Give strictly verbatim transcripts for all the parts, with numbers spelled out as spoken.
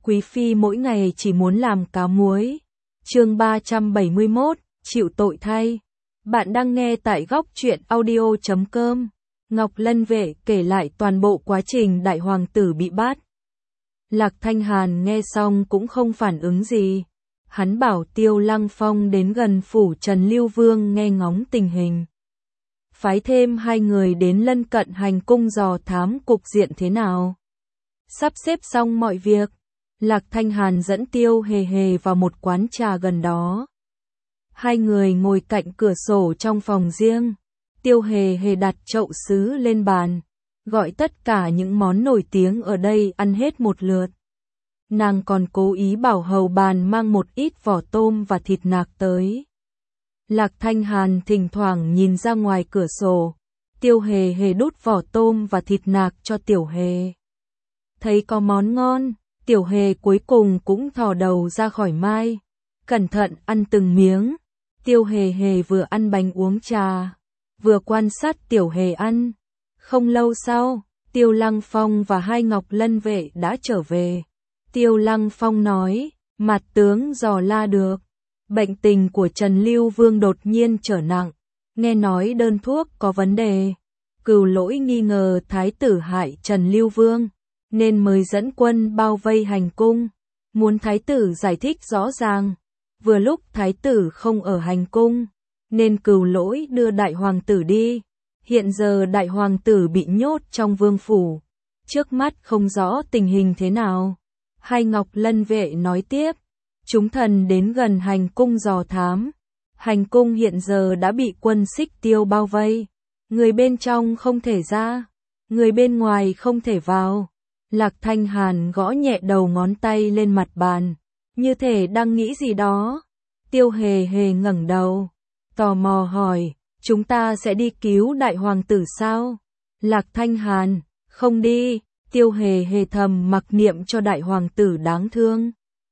Quý phi mỗi ngày chỉ muốn làm cá muối. Chương ba trăm bảy mươi mốt, chịu tội thay. Bạn đang nghe tại góc truyện audio chấm com. Ngọc Lân Vệ kể lại toàn bộ quá trình đại hoàng tử bị bắt. Lạc Thanh Hàn nghe xong cũng không phản ứng gì. Hắn bảo Tiêu Lăng Phong đến gần phủ Trần Lưu Vương nghe ngóng tình hình. Phái thêm hai người đến lân cận hành cung dò thám cục diện thế nào. Sắp xếp xong mọi việc, Lạc Thanh Hàn dẫn Tiêu Hề Hề vào một quán trà gần đó. Hai người ngồi cạnh cửa sổ trong phòng riêng. Tiêu Hề Hề đặt chậu sứ lên bàn, gọi tất cả những món nổi tiếng ở đây ăn hết một lượt. Nàng còn cố ý bảo hầu bàn mang một ít vỏ tôm và thịt nạc tới. Lạc Thanh Hàn thỉnh thoảng nhìn ra ngoài cửa sổ. Tiêu Hề Hề đút vỏ tôm và thịt nạc cho Tiểu Hề. Thấy có món ngon, Tiểu Hề cuối cùng cũng thò đầu ra khỏi mai, cẩn thận ăn từng miếng. Tiêu Hề Hề vừa ăn bánh uống trà, vừa quan sát Tiểu Hề ăn. Không lâu sau, Tiêu Lăng Phong và hai Ngọc Lân Vệ đã trở về. Tiêu Lăng Phong nói, mặt tướng dò la được, bệnh tình của Trần Lưu Vương đột nhiên trở nặng, nghe nói đơn thuốc có vấn đề. Cửu Lỗi nghi ngờ thái tử hại Trần Lưu Vương, nên mới dẫn quân bao vây hành cung, muốn thái tử giải thích rõ ràng. Vừa lúc thái tử không ở hành cung, nên Cửu Lỗi đưa đại hoàng tử đi. Hiện giờ đại hoàng tử bị nhốt trong vương phủ, trước mắt không rõ tình hình thế nào. Hai Ngọc Lân Vệ nói tiếp, chúng thần đến gần hành cung dò thám. Hành cung hiện giờ đã bị quân Xích Tiêu bao vây, người bên trong không thể ra, người bên ngoài không thể vào. Lạc Thanh Hàn gõ nhẹ đầu ngón tay lên mặt bàn, như thể đang nghĩ gì đó. Tiêu Hề Hề ngẩng đầu, tò mò hỏi, chúng ta sẽ đi cứu đại hoàng tử sao? Lạc Thanh Hàn, không đi. Tiêu Hề Hề thầm mặc niệm cho đại hoàng tử đáng thương.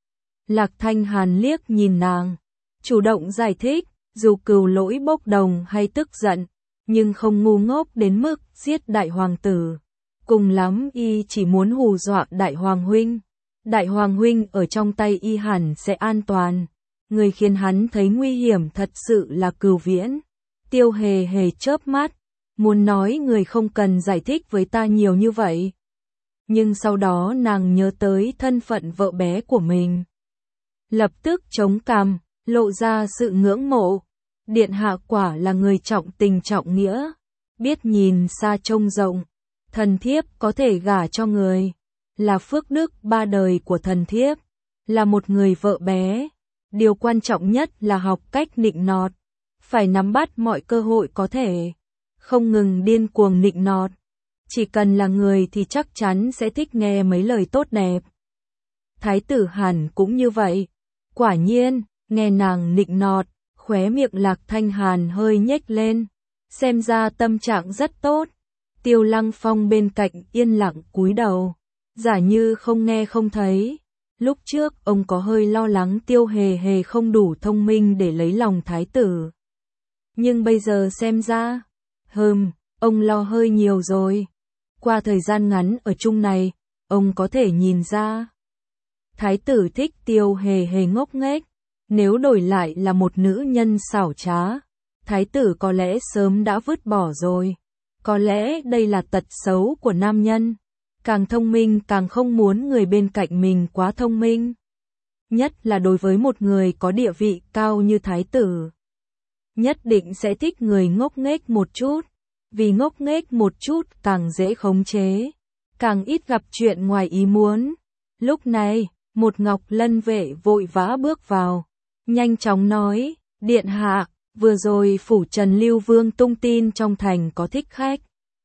Lạc Thanh Hàn liếc nhìn nàng, chủ động giải thích, dù Cửu Lỗi bốc đồng hay tức giận, nhưng không ngu ngốc đến mức giết đại hoàng tử. Cùng lắm y chỉ muốn hù dọa đại hoàng huynh. Đại hoàng huynh ở trong tay y hẳn sẽ an toàn. Người khiến hắn thấy nguy hiểm thật sự là Cửu Viễn. Tiêu Hề Hề chớp mắt, muốn nói người không cần giải thích với ta nhiều như vậy. Nhưng sau đó nàng nhớ tới thân phận vợ bé của mình. Lập tức chống cằm, lộ ra sự ngưỡng mộ. Điện hạ quả là người trọng tình trọng nghĩa, biết nhìn xa trông rộng. Thần thiếp có thể gả cho người, là phước đức ba đời của thần thiếp, là một người vợ bé. Điều quan trọng nhất là học cách nịnh nọt, phải nắm bắt mọi cơ hội có thể, không ngừng điên cuồng nịnh nọt. Chỉ cần là người thì chắc chắn sẽ thích nghe mấy lời tốt đẹp. Thái tử hẳn cũng như vậy. Quả nhiên, nghe nàng nịnh nọt, khóe miệng Lạc Thanh Hàn hơi nhếch lên. Xem ra tâm trạng rất tốt. Tiêu Lăng Phong bên cạnh yên lặng cúi đầu, giả như không nghe không thấy. Lúc trước ông có hơi lo lắng Tiêu Hề Hề không đủ thông minh để lấy lòng thái tử. Nhưng bây giờ xem ra, hừm, ông lo hơi nhiều rồi. Qua thời gian ngắn ở chung này, ông có thể nhìn ra. Thái tử thích Tiêu Hề Hề ngốc nghếch, nếu đổi lại là một nữ nhân xảo trá, thái tử có lẽ sớm đã vứt bỏ rồi. Có lẽ đây là tật xấu của nam nhân, càng thông minh càng không muốn người bên cạnh mình quá thông minh. Nhất là đối với một người có địa vị cao như thái tử. Nhất định sẽ thích người ngốc nghếch một chút. Vì ngốc nghếch một chút càng dễ khống chế, càng ít gặp chuyện ngoài ý muốn. Lúc này, một Ngọc Lân Vệ vội vã bước vào, nhanh chóng nói, điện hạ, vừa rồi phủ Trần Lưu Vương tung tin trong thành có thích khách.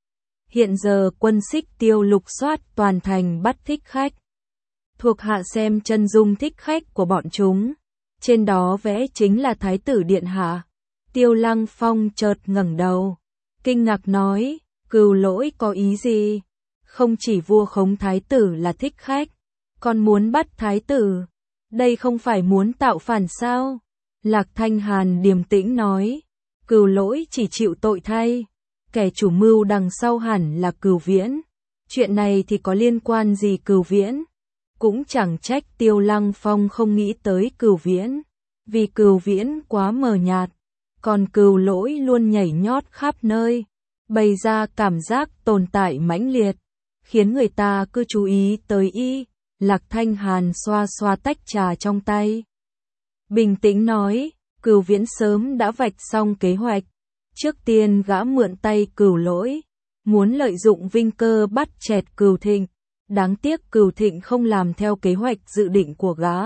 Hiện giờ quân Xích Tiêu lục soát toàn thành bắt thích khách. Thuộc hạ xem chân dung thích khách của bọn chúng, trên đó vẽ chính là thái tử điện hạ. Tiêu Lăng Phong chợt ngẩng đầu, kinh ngạc nói, Cửu Lỗi có ý gì? Không chỉ vua khống thái tử là thích khách, còn muốn bắt thái tử. Đây không phải muốn tạo phản sao? Lạc Thanh Hàn điềm tĩnh nói, Cửu Lỗi chỉ chịu tội thay. Kẻ chủ mưu đằng sau hẳn là Cửu Viễn. Chuyện này thì có liên quan gì Cửu Viễn? Cũng chẳng trách Tiêu Lăng Phong không nghĩ tới Cửu Viễn, vì Cửu Viễn quá mờ nhạt, còn Cửu Lỗi luôn nhảy nhót khắp nơi, bày ra cảm giác tồn tại mãnh liệt, khiến người ta cứ chú ý tới y. Lạc Thanh Hàn xoa xoa tách trà trong tay, bình tĩnh nói, Cửu Viễn sớm đã vạch xong kế hoạch, trước tiên gã mượn tay Cửu Lỗi, muốn lợi dụng Vinh Cơ bắt chẹt Cửu Thịnh, đáng tiếc Cửu Thịnh không làm theo kế hoạch dự định của gã.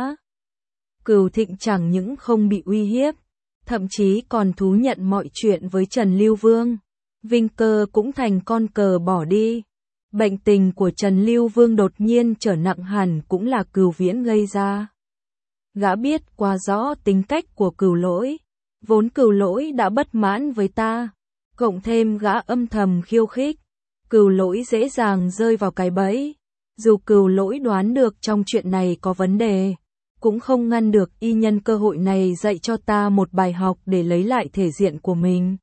Cửu Thịnh chẳng những không bị uy hiếp, thậm chí còn thú nhận mọi chuyện với Trần Lưu Vương. Vinh Cơ cũng thành con cờ bỏ đi. Bệnh tình của Trần Lưu Vương đột nhiên trở nặng hẳn cũng là Cửu Viễn gây ra. Gã biết quá rõ tính cách của Cửu Lỗi, vốn Cửu Lỗi đã bất mãn với ta, cộng thêm gã âm thầm khiêu khích, Cửu Lỗi dễ dàng rơi vào cái bẫy. Dù Cửu Lỗi đoán được trong chuyện này có vấn đề, cũng không ngăn được y nhân cơ hội này dạy cho ta một bài học để lấy lại thể diện của mình.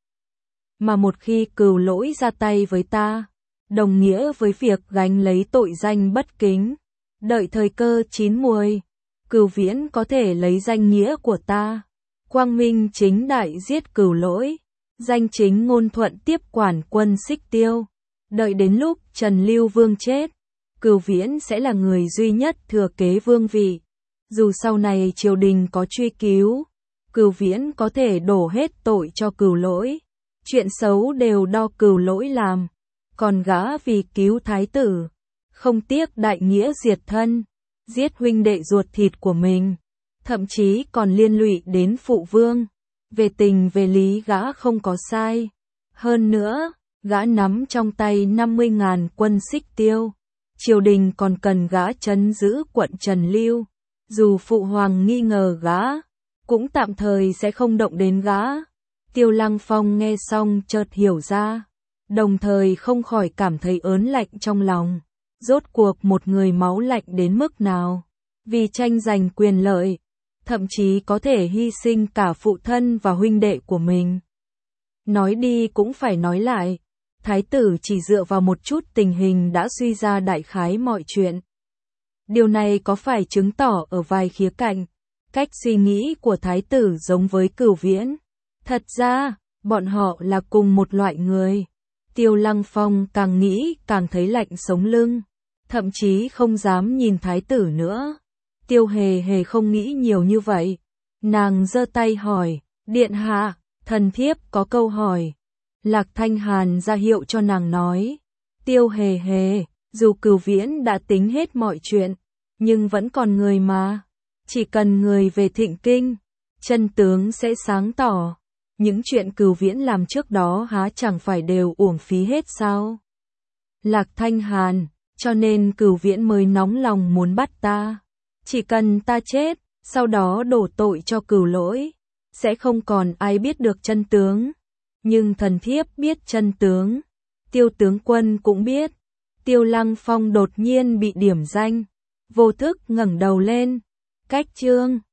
Mà một khi Cửu Lỗi ra tay với ta, đồng nghĩa với việc gánh lấy tội danh bất kính. Đợi thời cơ chín muồi, Cửu Viễn có thể lấy danh nghĩa của ta, quang minh chính đại giết Cửu Lỗi, danh chính ngôn thuận tiếp quản quân Xích Tiêu. Đợi đến lúc Trần Lưu Vương chết, Cửu Viễn sẽ là người duy nhất thừa kế vương vị. Dù sau này triều đình có truy cứu, Cửu Viễn có thể đổ hết tội cho Cửu Lỗi. Chuyện xấu đều do Cửu Lỗi làm, còn gã vì cứu thái tử, không tiếc đại nghĩa diệt thân, giết huynh đệ ruột thịt của mình, thậm chí còn liên lụy đến phụ vương. Về tình về lý gã không có sai. Hơn nữa, gã nắm trong tay năm mươi ngàn quân Xích Tiêu. Triều đình còn cần gã trấn giữ quận Trần Lưu. Dù phụ hoàng nghi ngờ gã, cũng tạm thời sẽ không động đến gã. Tiêu Lăng Phong nghe xong chợt hiểu ra, đồng thời không khỏi cảm thấy ớn lạnh trong lòng. Rốt cuộc một người máu lạnh đến mức nào, vì tranh giành quyền lợi, thậm chí có thể hy sinh cả phụ thân và huynh đệ của mình. Nói đi cũng phải nói lại, thái tử chỉ dựa vào một chút tình hình đã suy ra đại khái mọi chuyện. Điều này có phải chứng tỏ ở vài khía cạnh, cách suy nghĩ của thái tử giống với Cửu Viễn. Thật ra, bọn họ là cùng một loại người. Tiêu Lăng Phong càng nghĩ càng thấy lạnh sống lưng, thậm chí không dám nhìn thái tử nữa. Tiêu Hề Hề không nghĩ nhiều như vậy. Nàng giơ tay hỏi, điện hạ, thần thiếp có câu hỏi. Lạc Thanh Hàn ra hiệu cho nàng nói. Tiêu Hề Hề, dù Cửu Viễn đã tính hết mọi chuyện, nhưng vẫn còn người mà. Chỉ cần người về Thịnh Kinh, chân tướng sẽ sáng tỏ. Những chuyện Cửu Viễn làm trước đó há chẳng phải đều uổng phí hết sao? Lạc Thanh Hàn, cho nên Cửu Viễn mới nóng lòng muốn bắt ta. Chỉ cần ta chết, sau đó đổ tội cho Cửu Lỗi, sẽ không còn ai biết được chân tướng. Nhưng thần thiếp biết chân tướng, Tiêu tướng quân cũng biết. Tiêu Lăng Phong đột nhiên bị điểm danh, vô thức ngẩng đầu lên. Cách chương